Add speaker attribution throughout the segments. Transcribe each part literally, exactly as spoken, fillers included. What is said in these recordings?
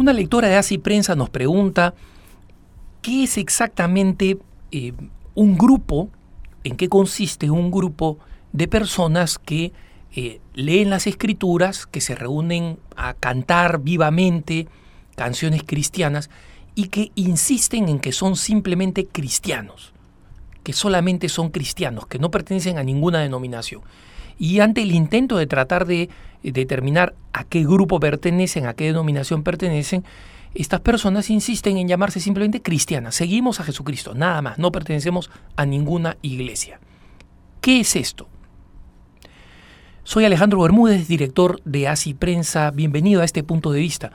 Speaker 1: Una lectora de Así Prensa nos pregunta qué es exactamente eh, un grupo, en qué consiste un grupo de personas que eh, leen las escrituras, que se reúnen a cantar vivamente canciones cristianas y que insisten en que son simplemente cristianos, que solamente son cristianos, que no pertenecen a ninguna denominación. Y ante el intento de tratar de determinar a qué grupo pertenecen, a qué denominación pertenecen, estas personas insisten en llamarse simplemente cristianas. Seguimos a Jesucristo, nada más, no pertenecemos a ninguna iglesia. ¿Qué es esto? Soy Alejandro Bermúdez, director de Así Prensa. Bienvenido a este punto de vista.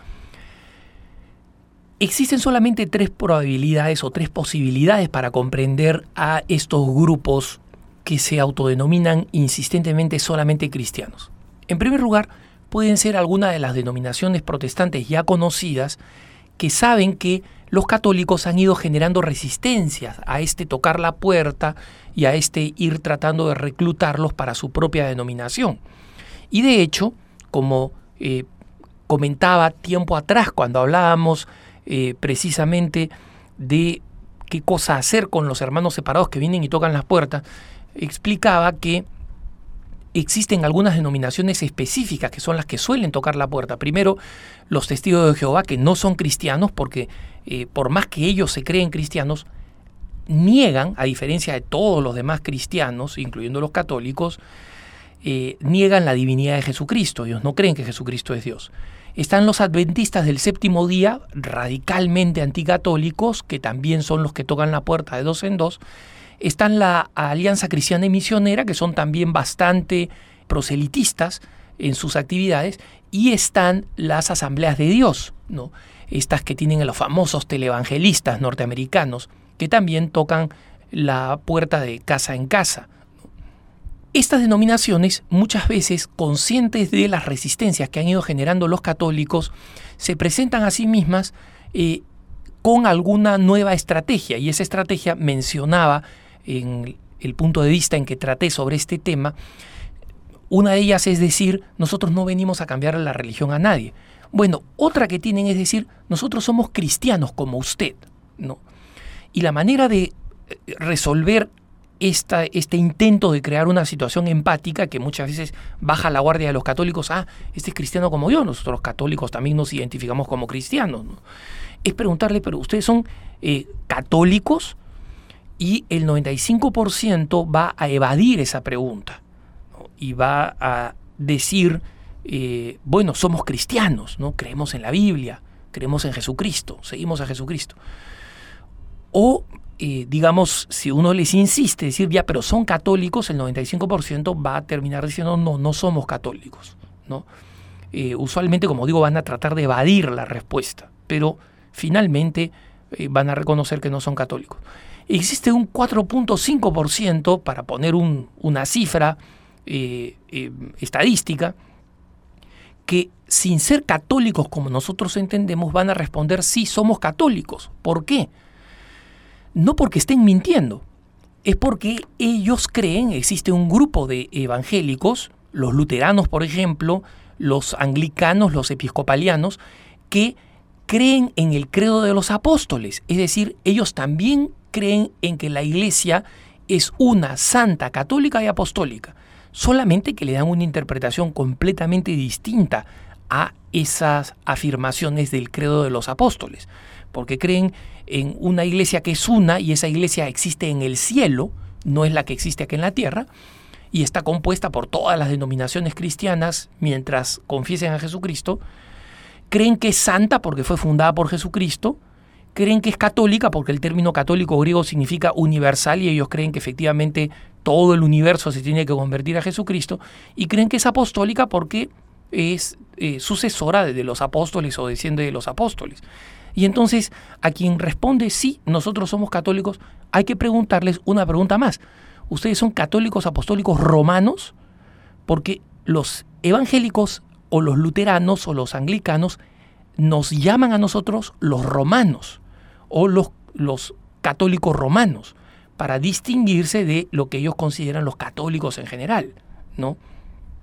Speaker 1: Existen solamente tres probabilidades o tres posibilidades para comprender a estos grupos que se autodenominan insistentemente solamente cristianos. En primer lugar, pueden ser algunas de las denominaciones protestantes ya conocidas que saben que los católicos han ido generando resistencias a este tocar la puerta y a este ir tratando de reclutarlos para su propia denominación. Y de hecho, como eh, comentaba tiempo atrás cuando hablábamos eh, precisamente de qué cosa hacer con los hermanos separados que vienen y tocan las puertas, explicaba que existen algunas denominaciones específicas que son las que suelen tocar la puerta. Primero, los testigos de Jehová, que no son cristianos porque eh, por más que ellos se creen cristianos, niegan, a diferencia de todos los demás cristianos, incluyendo los católicos, eh, niegan la divinidad de Jesucristo. Ellos no creen que Jesucristo es Dios. Están los adventistas del séptimo día, radicalmente anticatólicos, que también son los que tocan la puerta de dos en dos. Están la Alianza Cristiana y Misionera, que son también bastante proselitistas en sus actividades, y están las Asambleas de Dios, ¿no? Estas que tienen a los famosos televangelistas norteamericanos, que también tocan la puerta de casa en casa. Estas denominaciones, muchas veces conscientes de las resistencias que han ido generando los católicos, se presentan a sí mismas eh, con alguna nueva estrategia, y esa estrategia mencionaba en el punto de vista en que traté sobre este tema. Una de ellas es decir, nosotros no venimos a cambiar la religión a nadie. Bueno, otra que tienen es decir, nosotros somos cristianos como usted, ¿no? Y la manera de resolver esta, este intento de crear una situación empática que muchas veces baja la guardia de los católicos, ah, este es cristiano como yo, nosotros los católicos también nos identificamos como cristianos, ¿no? Es preguntarle, pero ustedes son eh, católicos, y el noventa y cinco por ciento va a evadir esa pregunta, ¿no? Y va a decir, eh, bueno, somos cristianos, ¿no? Creemos en la Biblia, creemos en Jesucristo, seguimos a Jesucristo. O, eh, digamos, si uno les insiste, decir, ya, pero son católicos, el noventa y cinco por ciento va a terminar diciendo, no, no somos católicos, ¿no? Eh, usualmente, como digo, van a tratar de evadir la respuesta, pero finalmente eh, van a reconocer que no son católicos. Existe un cuatro punto cinco por ciento, para poner un, una cifra eh, eh, estadística, que sin ser católicos como nosotros entendemos van a responder sí, somos católicos. ¿Por qué? No porque estén mintiendo, es porque ellos creen, existe un grupo de evangélicos, los luteranos por ejemplo, los anglicanos, los episcopalianos, que creen en el credo de los apóstoles, es decir, ellos también creen en que la iglesia es una, santa, católica y apostólica, solamente que le dan una interpretación completamente distinta a esas afirmaciones del credo de los apóstoles, porque creen en una iglesia que es una y esa iglesia existe en el cielo, no es la que existe aquí en la tierra, y está compuesta por todas las denominaciones cristianas mientras confiesen a Jesucristo. Creen que es santa porque fue fundada por Jesucristo, creen que es católica porque el término católico griego significa universal y ellos creen que efectivamente todo el universo se tiene que convertir a Jesucristo, y creen que es apostólica porque es eh, sucesora de, de los apóstoles o desciende de los apóstoles. Y entonces a quien responde sí, nosotros somos católicos, hay que preguntarles una pregunta más. ¿Ustedes son católicos apostólicos romanos? Porque los evangélicos o los luteranos o los anglicanos nos llaman a nosotros los romanos o los, los católicos romanos para distinguirse de lo que ellos consideran los católicos en general, ¿no?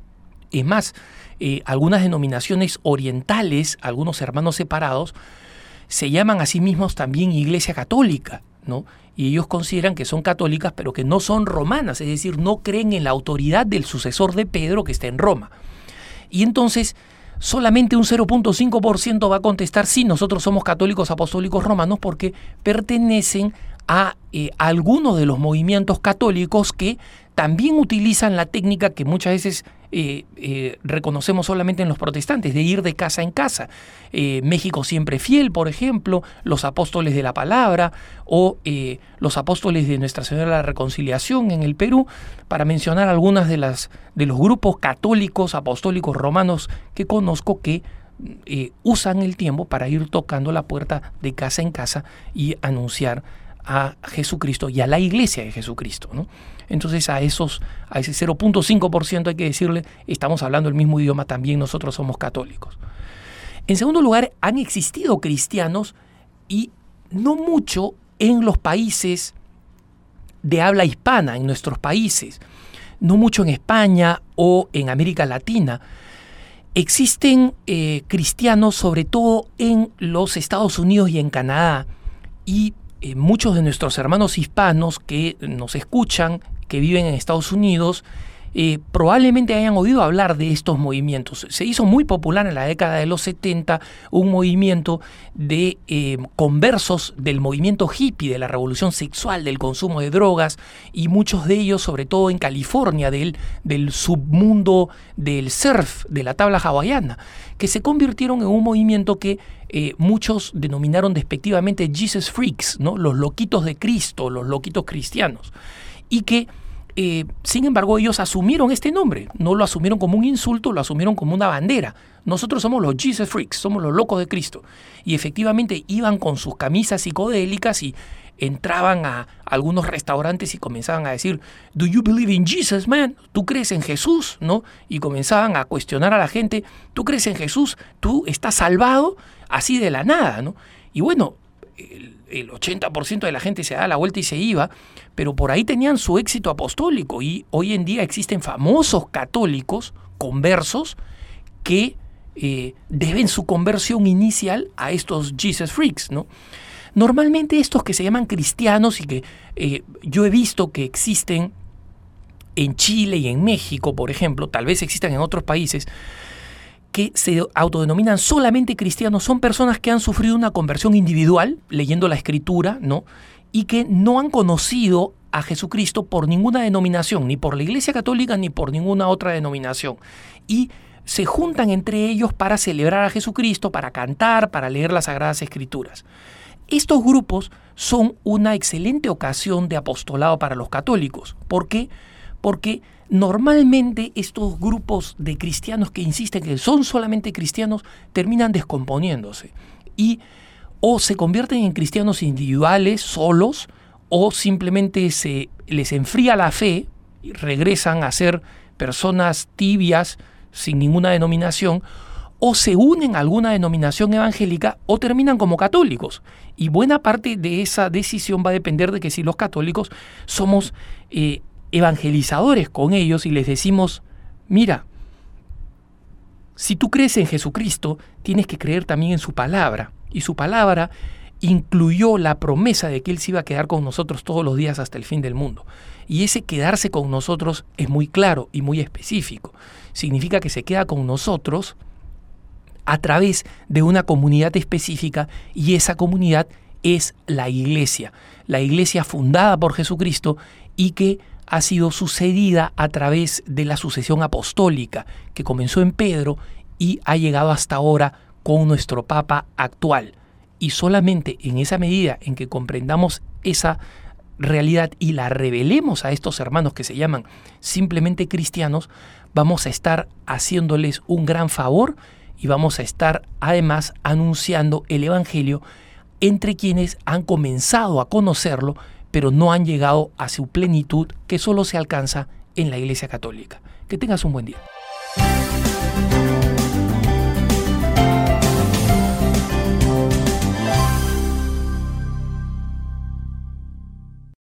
Speaker 1: Es más, eh, algunas denominaciones orientales, algunos hermanos separados, se llaman a sí mismos también Iglesia Católica, ¿no? Y ellos consideran que son católicas, pero que no son romanas, es decir, no creen en la autoridad del sucesor de Pedro que está en Roma. Y entonces, solamente un cero punto cinco por ciento va a contestar sí, nosotros somos católicos apostólicos romanos, porque pertenecen a eh, algunos de los movimientos católicos que también utilizan la técnica que muchas veces eh, eh, reconocemos solamente en los protestantes, de ir de casa en casa. Eh, México Siempre Fiel, por ejemplo, los Apóstoles de la Palabra o eh, los Apóstoles de Nuestra Señora de la Reconciliación en el Perú, para mencionar algunas de, las, de los grupos católicos apostólicos romanos que conozco que eh, usan el tiempo para ir tocando la puerta de casa en casa y anunciar a Jesucristo y a la iglesia de Jesucristo, ¿no? Entonces a esos, a ese cero punto cinco por ciento hay que decirle, estamos hablando el mismo idioma, también nosotros somos católicos. En segundo lugar, han existido cristianos y no mucho en los países de habla hispana, en nuestros países, no mucho en España o en América Latina. Existen eh, cristianos sobre todo en los Estados Unidos y en Canadá, y Eh, muchos de nuestros hermanos hispanos que nos escuchan, que viven en Estados Unidos, eh, probablemente hayan oído hablar de estos movimientos. Se hizo muy popular en la década de los setenta un movimiento de eh, conversos del movimiento hippie, de la revolución sexual, del consumo de drogas, y muchos de ellos, sobre todo en California, del, del submundo del surf, de la tabla hawaiana, que se convirtieron en un movimiento que eh, muchos denominaron despectivamente Jesus Freaks, ¿no? Los loquitos de Cristo, los loquitos cristianos, y que Eh, sin embargo, ellos asumieron este nombre, no lo asumieron como un insulto, lo asumieron como una bandera. Nosotros somos los Jesus Freaks, somos los locos de Cristo. Y efectivamente iban con sus camisas psicodélicas y entraban a algunos restaurantes y comenzaban a decir, "Do you believe in Jesus, man? ¿Tú crees en Jesús?", ¿no? Y comenzaban a cuestionar a la gente, "¿Tú crees en Jesús? ¿Tú estás salvado?", así de la nada, ¿no? Y bueno, el, el ochenta por ciento de la gente se da la vuelta y se iba, pero por ahí tenían su éxito apostólico, y hoy en día existen famosos católicos conversos que eh, deben su conversión inicial a estos Jesus Freaks, ¿no? Normalmente estos que se llaman cristianos y que eh, yo he visto que existen en Chile y en México, por ejemplo, tal vez existan en otros países, que se autodenominan solamente cristianos, son personas que han sufrido una conversión individual, leyendo la Escritura, ¿no? Y que no han conocido a Jesucristo por ninguna denominación, ni por la Iglesia Católica, ni por ninguna otra denominación. Y se juntan entre ellos para celebrar a Jesucristo, para cantar, para leer las Sagradas Escrituras. Estos grupos son una excelente ocasión de apostolado para los católicos. ¿Por qué? Porque normalmente estos grupos de cristianos que insisten que son solamente cristianos terminan descomponiéndose y o se convierten en cristianos individuales, solos, o simplemente se les enfría la fe y regresan a ser personas tibias sin ninguna denominación, o se unen a alguna denominación evangélica o terminan como católicos. Y buena parte de esa decisión va a depender de que si los católicos somos eh, evangelizadores con ellos y les decimos, mira, si tú crees en Jesucristo, tienes que creer también en su palabra. Y su palabra incluyó la promesa de que Él se iba a quedar con nosotros todos los días hasta el fin del mundo. Y ese quedarse con nosotros es muy claro y muy específico. Significa que se queda con nosotros a través de una comunidad específica, y esa comunidad es la iglesia. La iglesia fundada por Jesucristo y que ha sido sucedida a través de la sucesión apostólica que comenzó en Pedro y ha llegado hasta ahora con nuestro Papa actual. Y solamente en esa medida en que comprendamos esa realidad y la revelemos a estos hermanos que se llaman simplemente cristianos, vamos a estar haciéndoles un gran favor y vamos a estar además anunciando el Evangelio entre quienes han comenzado a conocerlo, pero no han llegado a su plenitud, que solo se alcanza en la Iglesia Católica. Que tengas un buen día.